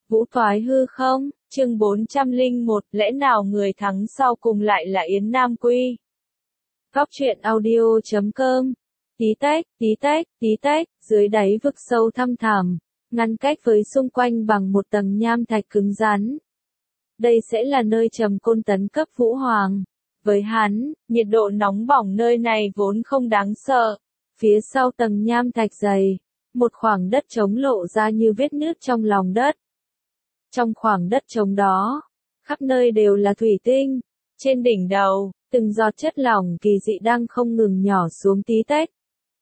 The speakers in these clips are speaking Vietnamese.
Vũ thoái hư không, chương 401, lẽ nào người thắng sau cùng lại là Yến Nam Quy? Góc truyện audio.com. Tí tách, dưới đáy vực sâu thăm thẳm, ngăn cách với xung quanh bằng một tầng nham thạch cứng rắn. Đây sẽ là nơi Trầm Côn tấn cấp Vũ Hoàng. Với hắn, nhiệt độ nóng bỏng nơi này vốn không đáng sợ. Phía sau tầng nham thạch dày, một khoảng đất trống lộ ra như vết nứt trong lòng đất. Trong khoảng đất trống đó, khắp nơi đều là thủy tinh. Trên đỉnh đầu, từng giọt chất lỏng kỳ dị đang không ngừng nhỏ xuống tí tách.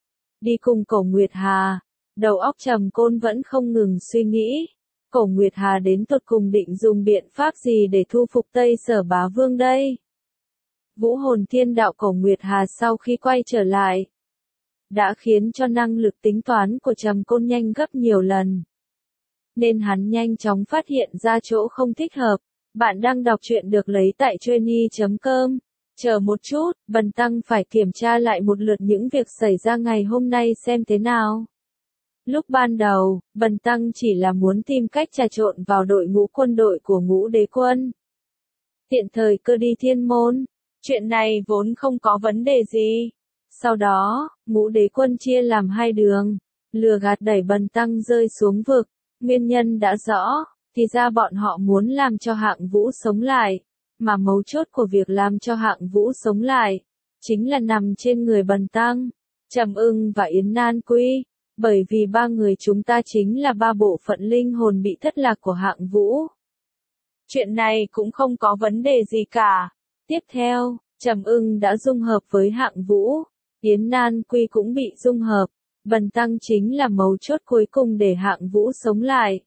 Đi cùng Cổ Nguyệt Hà, đầu óc Trầm Côn vẫn không ngừng suy nghĩ. Cổ Nguyệt Hà đến tột cùng định dùng biện pháp gì để thu phục Tây Sở Bá Vương đây? Vũ hồn thiên đạo Cổ Nguyệt Hà sau khi quay trở lại, đã khiến cho năng lực tính toán của Trầm Côn nhanh gấp nhiều lần. Nên hắn nhanh chóng phát hiện ra chỗ không thích hợp. Bạn đang đọc truyện được lấy tại Trainy.com. Chờ một chút, Bần Tăng phải kiểm tra lại một lượt những việc xảy ra ngày hôm nay xem thế nào. Lúc ban đầu, Bần Tăng chỉ là muốn tìm cách trà trộn vào đội ngũ quân đội của Ngũ Đế Quân. Tiện thời cơ đi Thiên Môn. Chuyện này vốn không có vấn đề gì. Sau đó, Ngũ Đế Quân chia làm hai đường, lừa gạt đẩy Bần Tăng rơi xuống vực. Nguyên nhân đã rõ, thì ra bọn họ muốn làm cho Hạng Vũ sống lại, mà mấu chốt của việc làm cho Hạng Vũ sống lại, chính là nằm trên người Bần Tăng, Trầm Ưng và Yến Nan Quy, bởi vì ba người chúng ta chính là ba bộ phận linh hồn bị thất lạc của Hạng Vũ. Chuyện này cũng không có vấn đề gì cả. Tiếp theo, Trầm Ưng đã dung hợp với Hạng Vũ, Yến Nan Quy cũng bị dung hợp. Bần Tăng chính là mấu chốt cuối cùng để Hạng Vũ sống lại.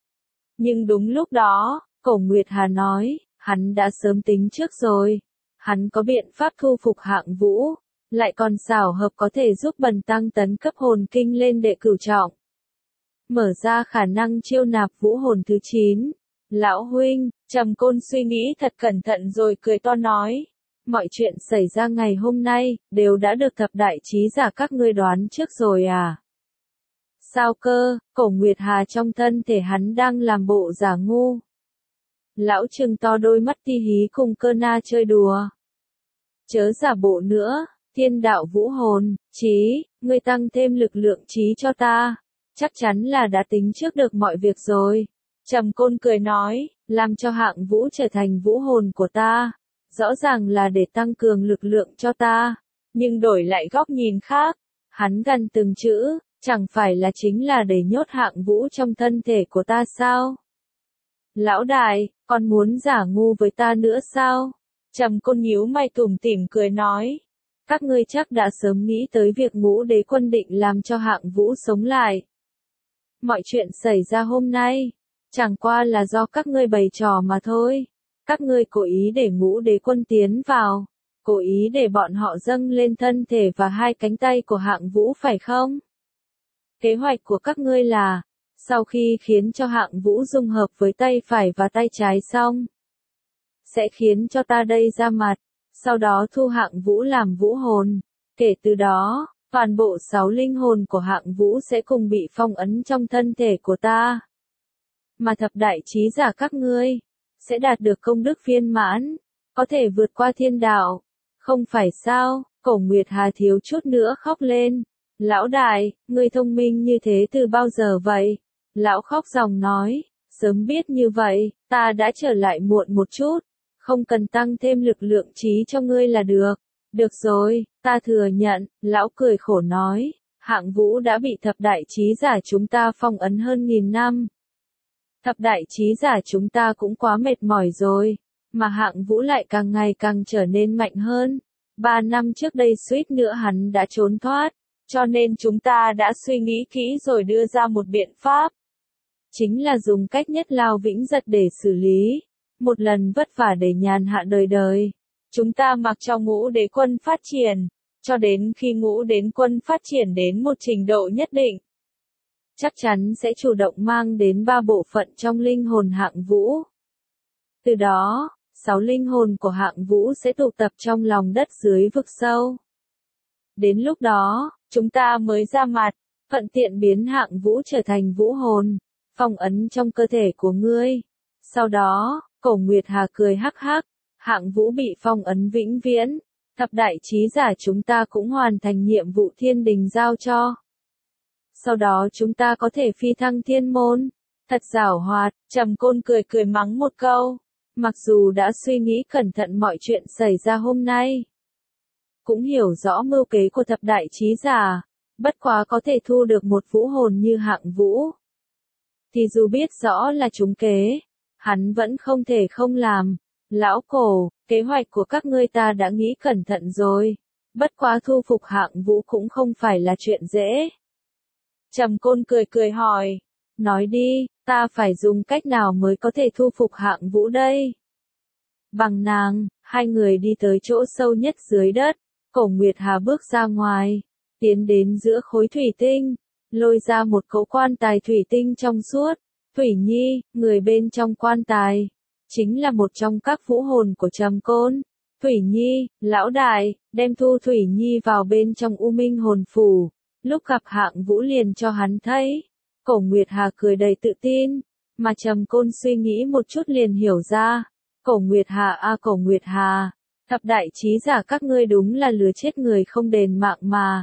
Nhưng đúng lúc đó, Cổ Nguyệt Hà nói, hắn đã sớm tính trước rồi. Hắn có biện pháp thu phục Hạng Vũ, lại còn xảo hợp có thể giúp Bần Tăng tấn cấp hồn kinh lên đệ cửu trọng. Mở ra khả năng chiêu nạp vũ hồn thứ 9. Lão huynh, Trầm Côn suy nghĩ thật cẩn thận rồi cười to nói. Mọi chuyện xảy ra ngày hôm nay, đều đã được thập đại trí giả các ngươi đoán trước rồi à? Sao cơ, Cổ Nguyệt Hà trong thân thể hắn đang làm bộ giả ngu. Lão trừng to đôi mắt ti hí cùng Cơ Na chơi đùa. Chớ giả bộ nữa, thiên đạo vũ hồn, trí, ngươi tăng thêm lực lượng trí cho ta. Chắc chắn là đã tính trước được mọi việc rồi. Trầm Côn cười nói, làm cho Hạng Vũ trở thành vũ hồn của ta. Rõ ràng là để tăng cường lực lượng cho ta, nhưng đổi lại góc nhìn khác, hắn gần từng chữ, chẳng phải là chính là để nhốt Hạng Vũ trong thân thể của ta sao? Lão đại, còn muốn giả ngu với ta nữa sao? Trầm Côn nhíu mày tủm tỉm cười nói, các ngươi chắc đã sớm nghĩ tới việc Ngũ Đế Quân định làm cho Hạng Vũ sống lại. Mọi chuyện xảy ra hôm nay, chẳng qua là do các ngươi bày trò mà thôi. Các ngươi cố ý để Ngũ Đế Quân tiến vào, cố ý để bọn họ dâng lên thân thể và hai cánh tay của Hạng Vũ phải không? Kế hoạch của các ngươi là, sau khi khiến cho Hạng Vũ dung hợp với tay phải và tay trái xong, sẽ khiến cho ta đây ra mặt, sau đó thu Hạng Vũ làm vũ hồn. Kể từ đó, toàn bộ 6 linh hồn của Hạng Vũ sẽ cùng bị phong ấn trong thân thể của ta. Mà thập đại trí giả các ngươi sẽ đạt được công đức viên mãn, có thể vượt qua thiên đạo. Không phải sao? Cổ Nguyệt Hà thiếu chút nữa khóc lên. Lão đại, ngươi thông minh như thế từ bao giờ vậy? Lão khóc ròng nói, sớm biết như vậy, ta đã trở lại muộn một chút, không cần tăng thêm lực lượng trí cho ngươi là được. Được rồi, ta thừa nhận, lão cười khổ nói, Hạng Vũ đã bị thập đại trí giả chúng ta phong ấn hơn 1000 năm. Thập đại trí giả chúng ta cũng quá mệt mỏi rồi, mà Hạng Vũ lại càng ngày càng trở nên mạnh hơn. 3 năm trước đây suýt nữa hắn đã trốn thoát, cho nên chúng ta đã suy nghĩ kỹ rồi đưa ra một biện pháp. Chính là dùng cách nhất lao vĩnh giật để xử lý, một lần vất vả để nhàn hạ đời đời. Chúng ta mặc cho Ngũ Đế Quân phát triển, cho đến khi Ngũ Đế Quân phát triển đến một trình độ nhất định, chắc chắn sẽ chủ động mang đến 3 bộ phận trong linh hồn Hạng Vũ. Từ đó, 6 linh hồn của Hạng Vũ sẽ tụ tập trong lòng đất dưới vực sâu. Đến lúc đó, chúng ta mới ra mặt, thuận tiện biến Hạng Vũ trở thành vũ hồn. phong ấn trong cơ thể của ngươi. Sau đó, Cổ Nguyệt Hà cười hắc hắc, Hạng Vũ bị phong ấn vĩnh viễn, thập đại chí giả chúng ta cũng hoàn thành nhiệm vụ thiên đình giao cho. Sau đó chúng ta có thể phi thăng thiên môn. Thật giảo hoạt, Trầm Côn cười cười mắng một câu. Mặc dù đã suy nghĩ cẩn thận mọi chuyện xảy ra hôm nay, cũng hiểu rõ mưu kế của thập đại chí giả, bất quá có thể thu được một vũ hồn như Hạng Vũ, thì dù biết rõ là trúng kế, hắn vẫn không thể không làm. Lão Cổ, kế hoạch của các ngươi ta đã nghĩ cẩn thận rồi, bất quá thu phục Hạng Vũ cũng không phải là chuyện dễ. Trầm Côn cười cười hỏi, nói đi, ta phải dùng cách nào mới có thể thu phục Hạng Vũ đây? Bằng nàng, hai người đi tới chỗ sâu nhất dưới đất, Cổ Nguyệt Hà bước ra ngoài, tiến đến giữa khối thủy tinh, lôi ra một cỗ quan tài thủy tinh trong suốt. Thủy Nhi, người bên trong quan tài, chính là một trong các vũ hồn của Trầm Côn. Thủy Nhi, lão đại, đem thu Thủy Nhi vào bên trong U Minh hồn phủ, lúc gặp Hạng Vũ liền cho hắn thấy. Cổ Nguyệt Hà cười đầy tự tin, mà Trầm Côn suy nghĩ một chút liền hiểu ra. Cổ Nguyệt Hà Cổ Nguyệt Hà, thập đại chí giả các ngươi đúng là lừa chết người không đền mạng mà.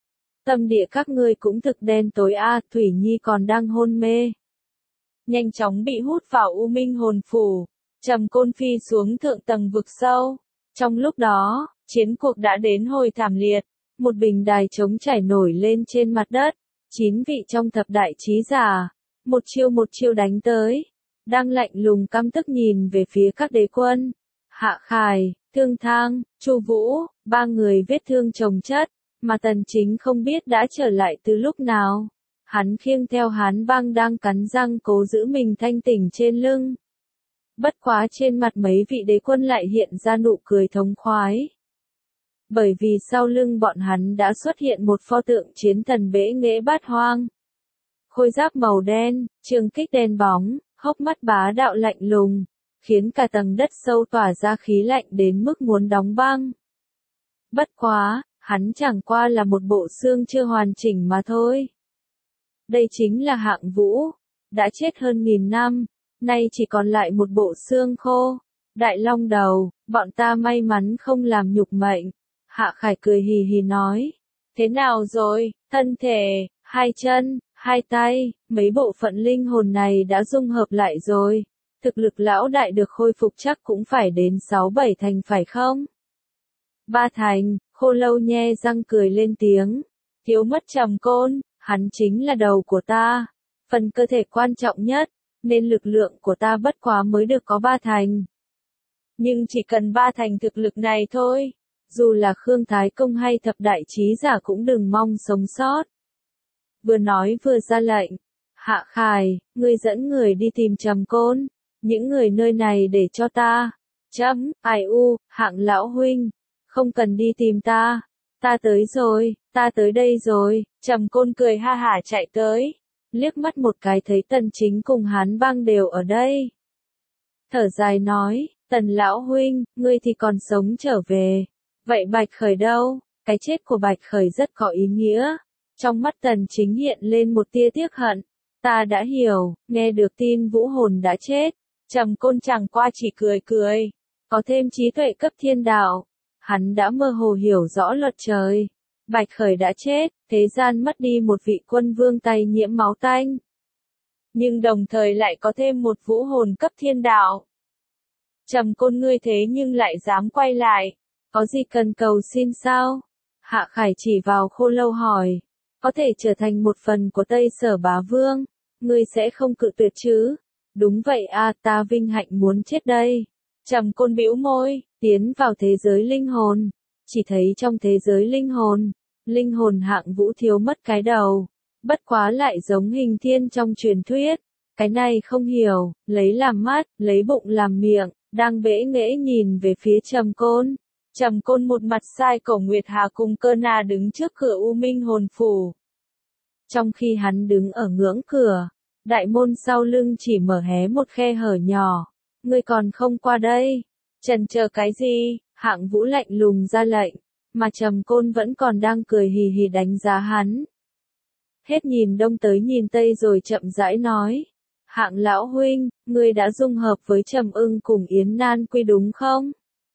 Tâm địa các ngươi cũng thực đen tối Thủy Nhi còn đang hôn mê. Nhanh chóng bị hút vào U Minh hồn phủ, Trầm Côn phi xuống thượng tầng vực sâu. Trong lúc đó, chiến cuộc đã đến hồi thảm liệt, một bình đài trống chảy nổi lên trên mặt đất, 9 vị trong thập đại chí giả, một chiêu đánh tới, đang lạnh lùng căm tức nhìn về phía các đế quân. Hạ Khải, Thương Thang, Chu Vũ, ba người vết thương chồng chất, mà Tần Chính không biết đã trở lại từ lúc nào. Hắn khiêng theo Hán Băng đang cắn răng cố giữ mình thanh tỉnh trên lưng. Bất quá trên mặt mấy vị đế quân lại hiện ra nụ cười thống khoái. Bởi vì sau lưng bọn hắn đã xuất hiện một pho tượng chiến thần bẽ nghễ bát hoang. Khôi giáp màu đen, trường kích đen bóng, hốc mắt bá đạo lạnh lùng, khiến cả tầng đất sâu tỏa ra khí lạnh đến mức muốn đóng băng. Bất quá, hắn chẳng qua là một bộ xương chưa hoàn chỉnh mà thôi. Đây chính là Hạng Vũ, đã chết hơn 1000 năm, nay chỉ còn lại một bộ xương khô. Đại Long Đầu, bọn ta may mắn không làm nhục mệnh. Hạ Khải cười hì hì nói, thế nào rồi, thân thể, hai chân, hai tay, mấy bộ phận linh hồn này đã dung hợp lại rồi. Thực lực lão đại được khôi phục chắc cũng phải đến 6-7 thành phải không? 3 thành, Khô Lâu nhe răng cười lên tiếng, thiếu mất Trầm Côn, hắn chính là đầu của ta, phần cơ thể quan trọng nhất, nên lực lượng của ta bất quá mới được có 3 thành. Nhưng chỉ cần 3 thành thực lực này thôi, dù là Khương Thái Công hay thập đại chí giả cũng đừng mong sống sót. Vừa nói vừa ra lệnh, Hạ Khải, ngươi dẫn người đi tìm Trầm Côn, những người nơi này để cho ta. Hạng lão huynh, không cần đi tìm ta tới rồi, ta tới đây rồi. Trầm Côn cười ha hả chạy tới, liếc mắt một cái thấy Tần Chính cùng Hán Băng đều ở đây. Thở dài nói, Tần lão huynh, ngươi thì còn sống trở về. Vậy Bạch Khởi đâu? Cái chết của Bạch Khởi rất có ý nghĩa. Trong mắt Tần Chính hiện lên một tia tiếc hận. Ta đã hiểu, nghe được tin vũ hồn đã chết. Trầm Côn chẳng qua chỉ cười cười. Có thêm trí tuệ cấp thiên đạo. Hắn đã mơ hồ hiểu rõ luật trời. Bạch Khởi đã chết, thế gian mất đi một vị quân vương tay nhiễm máu tanh. Nhưng đồng thời lại có thêm một vũ hồn cấp thiên đạo. Trầm Côn ngươi thế nhưng lại dám quay lại. Có gì cần cầu xin sao? Hạ Khải chỉ vào Khô Lâu hỏi. Có thể trở thành một phần của Tây Sở Bá Vương. Ngươi sẽ không cự tuyệt chứ? Đúng vậy ta vinh hạnh muốn chết đây. Trầm Côn bĩu môi, tiến vào thế giới linh hồn. Chỉ thấy trong thế giới linh hồn Hạng Vũ thiếu mất cái đầu. Bất quá lại giống Hình Thiên trong truyền thuyết. Cái này không hiểu, lấy làm mắt, lấy bụng làm miệng, đang bẽ nghễ nhìn về phía Trầm Côn. Trầm Côn một mặt sai Cổ Nguyệt Hà cùng Cơ Na đứng trước cửa U Minh hồn phủ. Trong khi hắn đứng ở ngưỡng cửa, đại môn sau lưng chỉ mở hé một khe hở nhỏ. Ngươi còn không qua đây? Chần chờ cái gì? Hạng Vũ lạnh lùng ra lệnh, mà Trầm Côn vẫn còn đang cười hì hì đánh giá hắn. Hết nhìn đông tới nhìn tây rồi chậm rãi nói, Hạng lão huynh, ngươi đã dung hợp với Trầm Ưng cùng Yến Nan Quy đúng không?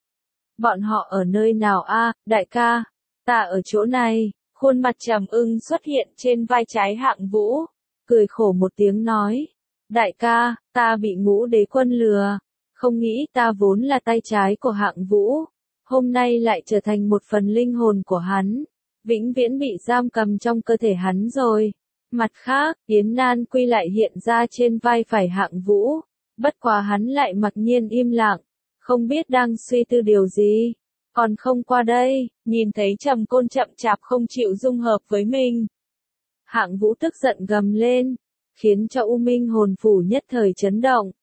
Bọn họ ở nơi nào a, đại ca? Ta ở chỗ này. Khuôn mặt Trầm Ưng xuất hiện trên vai trái Hạng Vũ, cười khổ một tiếng nói. Đại ca, ta bị Ngũ Đế Quân lừa, không nghĩ ta vốn là tay trái của Hạng Vũ, hôm nay lại trở thành một phần linh hồn của hắn, vĩnh viễn bị giam cầm trong cơ thể hắn rồi. Mặt khác, Yến Nan Quy lại hiện ra trên vai phải Hạng Vũ, bất quá hắn lại mặc nhiên im lặng, không biết đang suy tư điều gì. Còn không qua đây, nhìn thấy Trầm Côn chậm chạp không chịu dung hợp với mình. Hạng Vũ tức giận gầm lên, khiến cho U Minh hồn phủ nhất thời chấn động.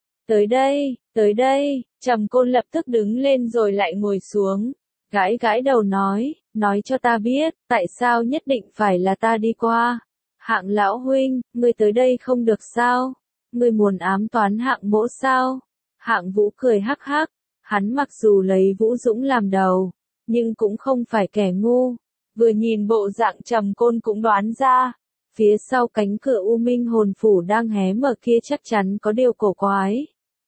Tới đây, Trầm Côn lập tức đứng lên rồi lại ngồi xuống, gãi gãi đầu nói cho ta biết, tại sao nhất định phải là ta đi qua. Hạng lão huynh, ngươi tới đây không được sao? Ngươi muốn ám toán Hạng mỗ sao? Hạng Vũ cười hắc hắc, hắn mặc dù lấy Vũ Dũng làm đầu, nhưng cũng không phải kẻ ngu. Vừa nhìn bộ dạng Trầm Côn cũng đoán ra, phía sau cánh cửa U Minh hồn phủ đang hé mở kia chắc chắn có điều cổ quái.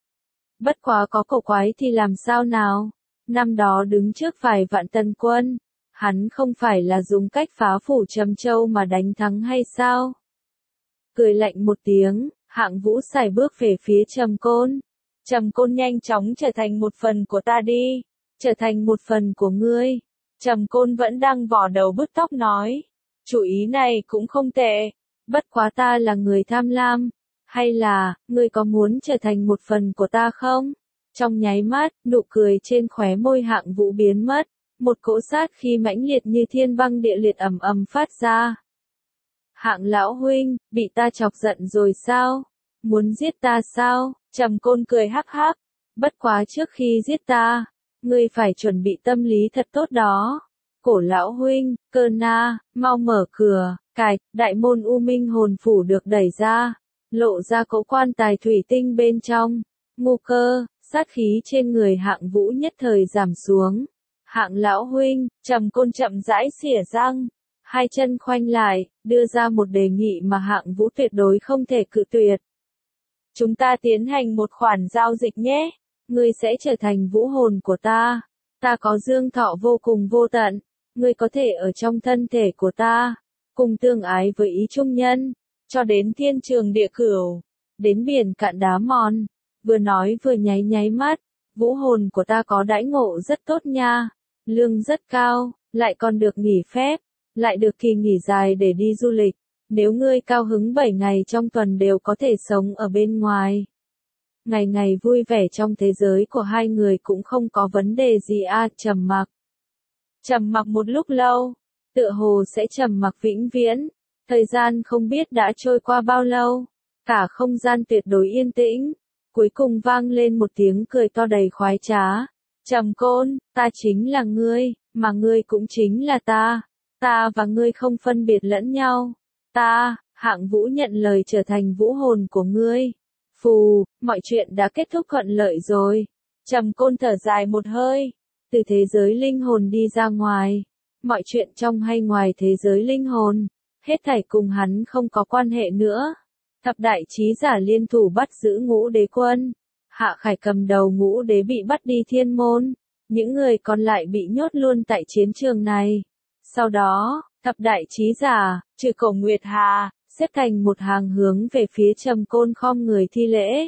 Bất quá có cổ quái thì làm sao nào? Năm đó đứng trước vài vạn tần quân, hắn không phải là dùng cách phá phủ Trầm Châu mà đánh thắng hay sao? Cười lạnh một tiếng, Hạng Vũ sải bước về phía Trầm Côn. Trầm Côn nhanh chóng trở thành một phần của ta đi, trở thành một phần của ngươi. Trầm Côn vẫn đang vò đầu bứt tóc nói, chủ ý này cũng không tệ, bất quá ta là người tham lam, hay là, ngươi có muốn trở thành một phần của ta không? Trong nháy mắt, nụ cười trên khóe môi Hạng Vũ biến mất, một cỗ sát khí mãnh liệt như thiên băng địa liệt ầm ầm phát ra. Hạng lão huynh, bị ta chọc giận rồi sao? Muốn giết ta sao? Trầm Côn cười hắc hắc, bất quá trước khi giết ta, ngươi phải chuẩn bị tâm lý thật tốt đó. Cổ lão huynh, Cơ Na, mau mở cửa. Cạch, đại môn U Minh hồn phủ được đẩy ra, lộ ra cỗ quan tài thủy tinh bên trong. Ngu Cơ, sát khí trên người Hạng Vũ nhất thời giảm xuống. Hạng lão huynh, Trầm Côn chậm rãi xỉa răng, hai chân khoanh lại, đưa ra một đề nghị mà Hạng Vũ tuyệt đối không thể cự tuyệt. Chúng ta tiến hành một khoản giao dịch nhé, ngươi sẽ trở thành vũ hồn của ta. Ta có dương thọ vô cùng vô tận, ngươi có thể ở trong thân thể của ta, cùng tương ái với ý trung nhân, cho đến thiên trường địa cửu, đến biển cạn đá mòn. Vừa nói vừa nháy mắt, vũ hồn của ta có đãi ngộ rất tốt nha, lương rất cao, lại còn được nghỉ phép, lại được kỳ nghỉ dài để đi du lịch. Nếu ngươi cao hứng 7 ngày trong tuần đều có thể sống ở bên ngoài. Ngày ngày vui vẻ trong thế giới của hai người cũng không có vấn đề gì à. Trầm mặc. Trầm mặc một lúc lâu, tựa hồ sẽ trầm mặc vĩnh viễn. Thời gian không biết đã trôi qua bao lâu, cả không gian tuyệt đối yên tĩnh. Cuối cùng vang lên một tiếng cười to đầy khoái trá. Trầm Côn, ta chính là ngươi, mà ngươi cũng chính là ta. Ta và ngươi không phân biệt lẫn nhau. Ta, Hạng Vũ nhận lời trở thành vũ hồn của ngươi. Phù, mọi chuyện đã kết thúc thuận lợi rồi. Trầm Côn thở dài một hơi, từ thế giới linh hồn đi ra ngoài. Mọi chuyện trong hay ngoài thế giới linh hồn, hết thảy cùng hắn không có quan hệ nữa. Thập đại chí giả liên thủ bắt giữ Ngũ Đế Quân. Hạ Khải cầm đầu Ngũ Đế bị bắt đi thiên môn. Những người còn lại bị nhốt luôn tại chiến trường này. Sau đó, thập đại chí giả, trừ Cổ Nguyệt Hà, xếp thành một hàng hướng về phía Trầm Côn khom người thi lễ.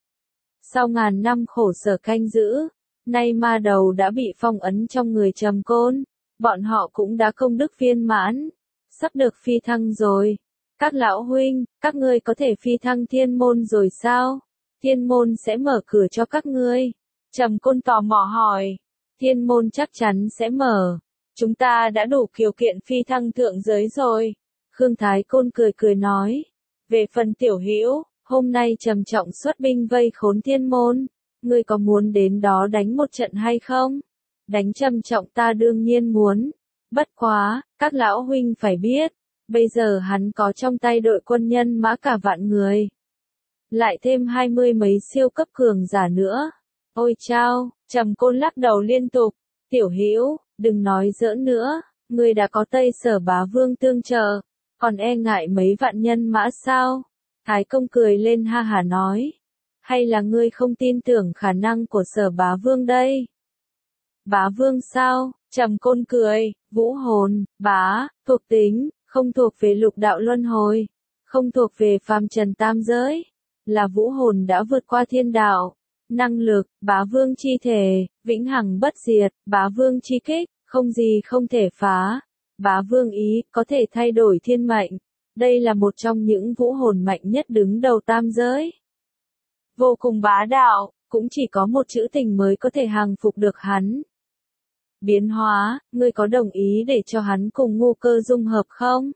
Sau ngàn năm khổ sở canh giữ, nay ma đầu đã bị phong ấn trong người Trầm Côn, bọn họ cũng đã công đức viên mãn, sắp được phi thăng rồi. Các lão huynh, các ngươi có thể phi thăng thiên môn rồi sao? Thiên môn sẽ mở cửa cho các ngươi. Trầm Côn tò mò hỏi. Thiên môn chắc chắn sẽ mở. Chúng ta đã đủ điều kiện phi thăng thượng giới rồi. Khương Thái Côn cười nói. Về phần Tiểu Hữu, hôm nay trầm trọng xuất binh vây khốn thiên môn. Ngươi có muốn đến đó đánh một trận hay không? Đánh trầm trọng ta đương nhiên muốn. Bất quá, các lão huynh phải biết. Bây giờ hắn có trong tay đội quân nhân mã cả vạn người. Lại thêm 20 mấy siêu cấp cường giả nữa. Ôi chao, Trầm Côn lắc đầu liên tục. Tiểu Hữu, đừng nói giỡn nữa, ngươi đã có Tây Sở Bá Vương tương trợ, còn e ngại mấy vạn nhân mã sao? Thái công cười lên ha hả nói. Hay là ngươi không tin tưởng khả năng của Sở bá vương đây? Bá vương sao? Trầm Côn cười, vũ hồn, bá, thuộc tính, không thuộc về lục đạo luân hồi, không thuộc về phàm trần tam giới, là vũ hồn đã vượt qua thiên đạo. Năng lực, bá vương chi thể, vĩnh hằng bất diệt, bá vương chi kích, không gì không thể phá. Bá vương ý, có thể thay đổi thiên mệnh. Đây là một trong những vũ hồn mạnh nhất đứng đầu tam giới. Vô cùng bá đạo, cũng chỉ có một chữ tình mới có thể hàng phục được hắn. Biến hóa, ngươi có đồng ý để cho hắn cùng Ngô Cơ dung hợp không?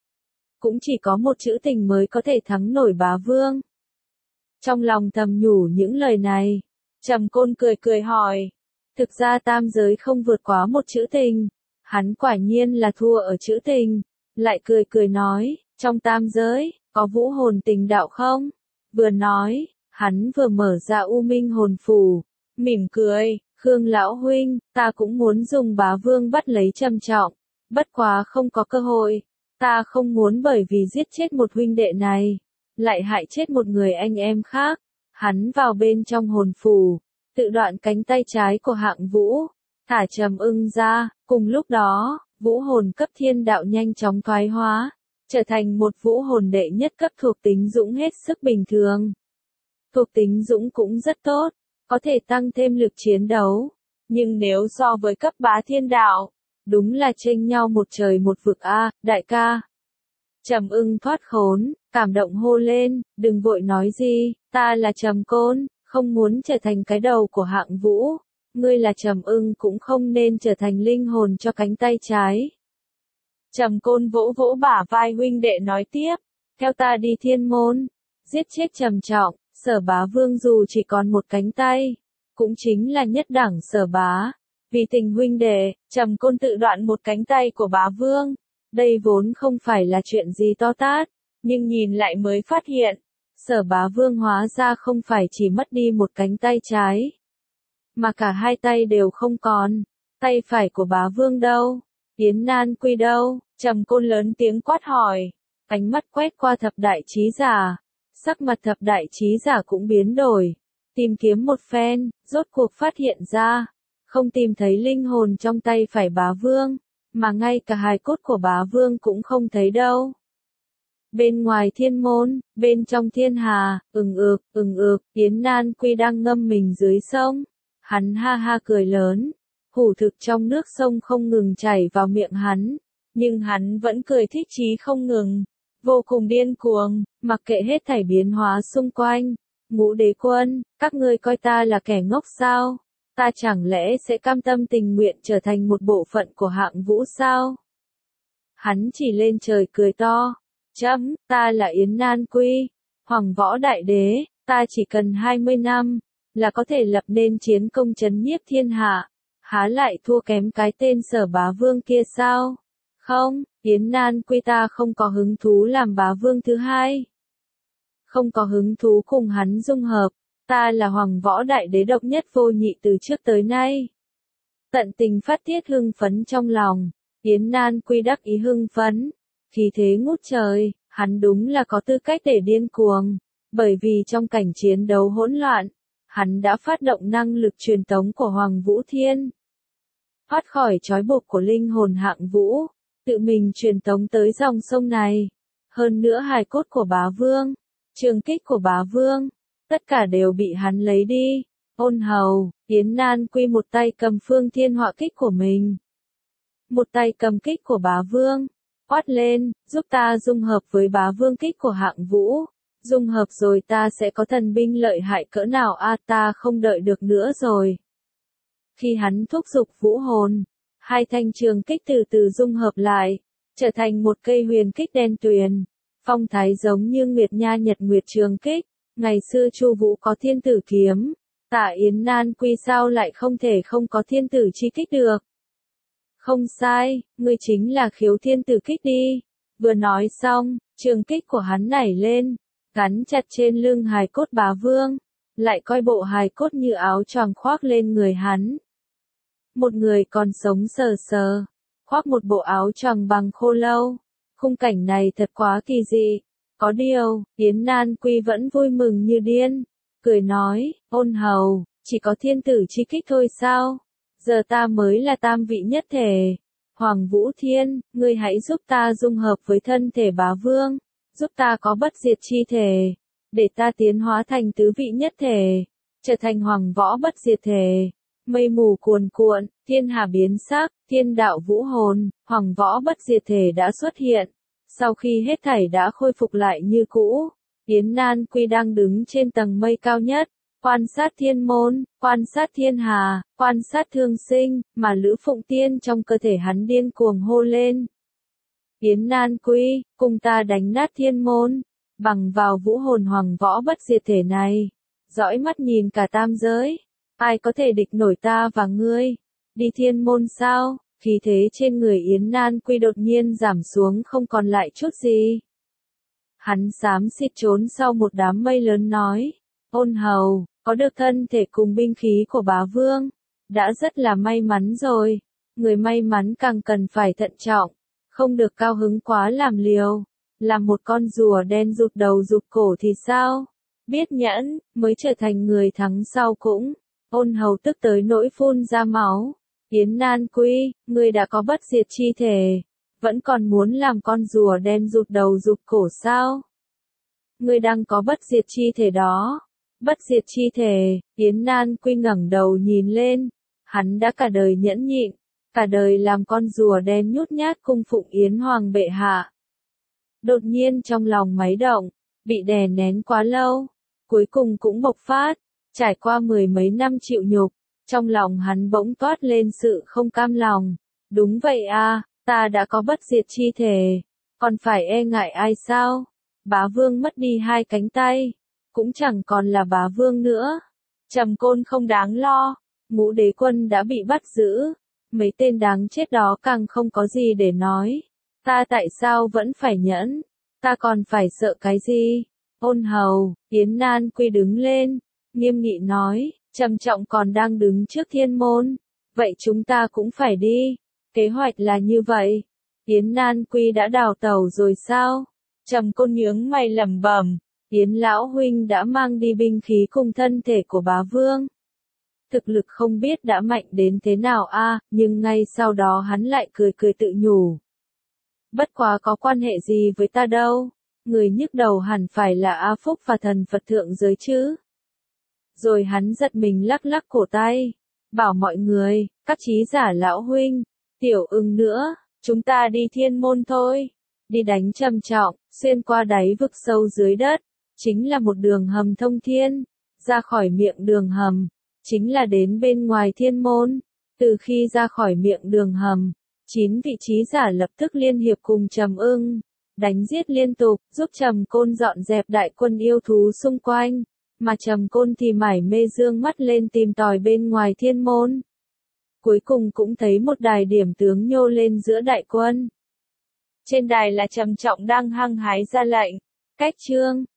Cũng chỉ có một chữ tình mới có thể thắng nổi bá vương. Trong lòng thầm nhủ những lời này, Trầm Côn cười cười hỏi. Thực ra tam giới không vượt quá một chữ tình. Hắn quả nhiên là thua ở chữ tình. Lại cười cười nói, trong tam giới, có vũ hồn tình đạo không? Vừa nói, hắn vừa mở ra U Minh hồn phù, mỉm cười, Khương lão huynh, ta cũng muốn dùng bá vương bắt lấy Trầm Trọng, bất quá không có cơ hội, ta không muốn bởi vì giết chết một huynh đệ này, lại hại chết một người anh em khác. Hắn vào bên trong hồn phù, tự đoạn cánh tay trái của Hạng Vũ, thả Trầm Ưng ra, cùng lúc đó, vũ hồn cấp thiên đạo nhanh chóng thoái hóa, trở thành một vũ hồn đệ nhất cấp thuộc tính dũng hết sức bình thường. Thuộc tính dũng cũng rất tốt, có thể tăng thêm lực chiến đấu, nhưng nếu so với cấp bá thiên đạo, đúng là chênh nhau một trời một vực a, đại ca. Trầm Ưng thoát khốn, cảm động hô lên, đừng vội nói gì, ta là Trầm Côn, không muốn trở thành cái đầu của Hạng Vũ, ngươi là Trầm Ưng cũng không nên trở thành linh hồn cho cánh tay trái. Trầm Côn vỗ vỗ bả vai huynh đệ nói tiếp, theo ta đi thiên môn, giết chết Trầm Trọng. Sở bá vương dù chỉ còn một cánh tay, cũng chính là nhất đẳng Sở bá. Vì tình huynh đệ, Trầm Côn tự đoạn một cánh tay của bá vương. Đây vốn không phải là chuyện gì to tát, nhưng nhìn lại mới phát hiện, Sở bá vương hóa ra không phải chỉ mất đi một cánh tay trái, mà cả hai tay đều không còn. Tay phải của bá vương đâu? Yến Nan Quy đâu? Trầm Côn lớn tiếng quát hỏi, ánh mắt quét qua thập đại chí giả. Sắc mặt thập đại chí giả cũng biến đổi, tìm kiếm một phen, rốt cuộc phát hiện ra, không tìm thấy linh hồn trong tay phải bá vương, mà ngay cả hài cốt của bá vương cũng không thấy đâu. Bên ngoài thiên môn, bên trong thiên hà, ừng ực, Yến Nan Quy đang ngâm mình dưới sông, hắn ha ha cười lớn, hủ thực trong nước sông không ngừng chảy vào miệng hắn, nhưng hắn vẫn cười thích chí không ngừng. Vô cùng điên cuồng, mặc kệ hết thảy biến hóa xung quanh. Ngũ đế quân, các ngươi coi ta là kẻ ngốc sao? Ta chẳng lẽ sẽ cam tâm tình nguyện trở thành một bộ phận của Hạng Vũ sao? Hắn chỉ lên trời cười to. Ta là Yến Nan Quy, Hoàng Võ Đại Đế, ta chỉ cần 20 năm, là có thể lập nên chiến công trấn nhiếp thiên hạ. Há lại thua kém cái tên Sở bá vương kia sao? Không, Yến Nan Quy ta không có hứng thú làm bá vương thứ hai. Không có hứng thú cùng hắn dung hợp, ta là Hoàng Võ Đại Đế độc nhất vô nhị từ trước tới nay. Tận tình phát tiết hưng phấn trong lòng, Yến Nan Quy đắc ý hưng phấn, khí thế ngút trời, hắn đúng là có tư cách để điên cuồng, bởi vì trong cảnh chiến đấu hỗn loạn, hắn đã phát động năng lực truyền tống của Hoàng Vũ Thiên. Thoát khỏi trói buộc của linh hồn Hạng Vũ, tự mình truyền tống tới dòng sông này. Hơn nữa hài cốt của bá vương, trường kích của bá vương, tất cả đều bị hắn lấy đi. Ôn hầu, Yến Nan Quy một tay cầm phương thiên họa kích của mình, một tay cầm kích của bá vương, quát lên, giúp ta dung hợp với bá vương kích của Hạng Vũ. Dung hợp rồi ta sẽ có thần binh lợi hại cỡ nào a, ta không đợi được nữa rồi. Khi hắn thúc giục vũ hồn, hai thanh trường kích từ từ dung hợp lại, trở thành một cây huyền kích đen tuyền, phong thái giống như Nguyệt Nha Nhật Nguyệt trường kích. Ngày xưa Chu Vũ có thiên tử kiếm, Tạ Yến Nan Quy sao lại không thể không có thiên tử chi kích được? Không sai, ngươi chính là Khiếu thiên tử kích đi. Vừa nói xong, trường kích của hắn nảy lên, gắn chặt trên lưng hài cốt bá vương, lại coi bộ hài cốt như áo choàng khoác lên người hắn. Một người còn sống sờ sờ, khoác một bộ áo choàng bằng khô lâu. Khung cảnh này thật quá kỳ dị, Có điều, Yến Nan Quy vẫn vui mừng như điên, cười nói, ôn hầu, chỉ có thiên tử chi kích thôi sao? Giờ ta mới là tam vị nhất thể. Hoàng Vũ Thiên, ngươi hãy giúp ta dung hợp với thân thể bá vương, giúp ta có bất diệt chi thể, để ta tiến hóa thành tứ vị nhất thể, trở thành hoàng võ bất diệt thể. Mây mù cuồn cuộn, thiên hà biến sắc, thiên đạo vũ hồn, hoàng võ bất diệt thể đã xuất hiện. Sau khi hết thảy đã khôi phục lại như cũ, Yến Nan Quy đang đứng trên tầng mây cao nhất, quan sát thiên môn, quan sát thiên hà, quan sát thương sinh, mà Lữ Phụng Tiên trong cơ thể hắn điên cuồng hô lên. Yến Nan Quy, cùng ta đánh nát thiên môn, bằng vào vũ hồn hoàng võ bất diệt thể này, dõi mắt nhìn cả tam giới, ai có thể địch nổi ta và ngươi, đi thiên môn sao? Khí thế trên người Yến Nan Quy đột nhiên giảm xuống không còn lại chút gì. Hắn xám xịt trốn sau một đám mây lớn nói, ôn hầu, có được thân thể cùng binh khí của bá vương, đã rất là may mắn rồi, người may mắn càng cần phải thận trọng, không được cao hứng quá làm liều, làm một con rùa đen rụt đầu rụt cổ thì sao, biết nhẫn, mới trở thành người thắng sau cũng, ôn hầu tức tới nỗi phun ra máu. Yến Nan Quy, ngươi đã có bất diệt chi thể, vẫn còn muốn làm con rùa đen rụt đầu rụt cổ sao? Ngươi đang có bất diệt chi thể đó. Bất diệt chi thể, Yến Nan Quy ngẩng đầu nhìn lên, hắn đã cả đời nhẫn nhịn, cả đời làm con rùa đen nhút nhát cung phụng Yến Hoàng bệ hạ. Đột nhiên trong lòng máy động, bị đè nén quá lâu, cuối cùng cũng bộc phát, trải qua mười mấy năm chịu nhục. Trong lòng hắn bỗng toát lên sự không cam lòng. Đúng vậy à, ta đã có bất diệt chi thể, còn phải e ngại ai sao? Bá vương mất đi hai cánh tay, cũng chẳng còn là bá vương nữa. Trầm Côn không đáng lo, Ngũ Đế Quân đã bị bắt giữ, mấy tên đáng chết đó càng không có gì để nói. Ta tại sao vẫn phải nhẫn? Ta còn phải sợ cái gì? Ôn hầu, Yến Nan Quy đứng lên, nghiêm nghị nói. Trầm Trọng còn đang đứng trước thiên môn, vậy chúng ta cũng phải đi, kế hoạch là như vậy. Yến Nan Quy đã đào tẩu rồi sao? Trầm Côn nhướng mày lẩm bẩm, Yến lão huynh đã mang đi binh khí cùng thân thể của bá vương. Thực lực không biết đã mạnh đến thế nào a, nhưng ngay sau đó hắn lại cười cười tự nhủ. Bất quá có quan hệ gì với ta đâu, người nhức đầu hẳn phải là A Phúc và thần Phật thượng giới chứ. Rồi hắn giật mình lắc lắc cổ tay, bảo mọi người, các trí giả lão huynh, Tiểu Ưng nữa, chúng ta đi thiên môn thôi, đi đánh Trầm Trọng, xuyên qua đáy vực sâu dưới đất, chính là một đường hầm thông thiên, ra khỏi miệng đường hầm, chính là đến bên ngoài thiên môn, từ khi ra khỏi miệng đường hầm, 9 vị trí giả lập tức liên hiệp cùng Trầm Ưng, đánh giết liên tục, giúp Trầm Côn dọn dẹp đại quân yêu thú xung quanh. Mà Trầm Côn thì mải mê dương mắt lên tìm tòi bên ngoài thiên môn. Cuối cùng cũng thấy một đài điểm tướng nhô lên giữa đại quân. Trên đài là Trầm Trọng đang hăng hái ra lệnh. Cách chương